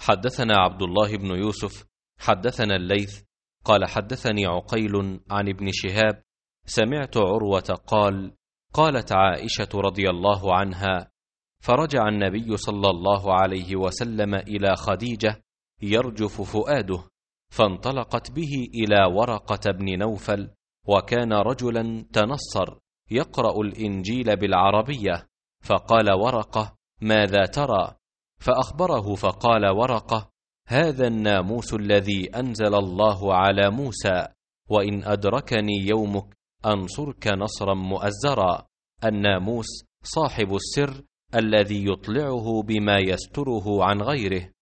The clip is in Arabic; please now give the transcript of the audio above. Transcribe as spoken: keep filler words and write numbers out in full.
حدثنا عبد الله بن يوسف حدثنا الليث قال حدثني عقيل عن ابن شهاب سمعت عروة قال قالت عائشة رضي الله عنها فرجع النبي صلى الله عليه وسلم إلى خديجة يرجف فؤاده، فانطلقت به إلى ورقة بن نوفل، وكان رجلا تنصر يقرأ الإنجيل بالعربية، فقال ورقة ماذا ترى؟ فأخبره فقال ورقة هذا الناموس الذي أنزل الله على موسى، وإن أدركني يومك أنصرك نصرا مؤزرا. الناموس صاحب السر الذي يطلعه بما يستره عن غيره.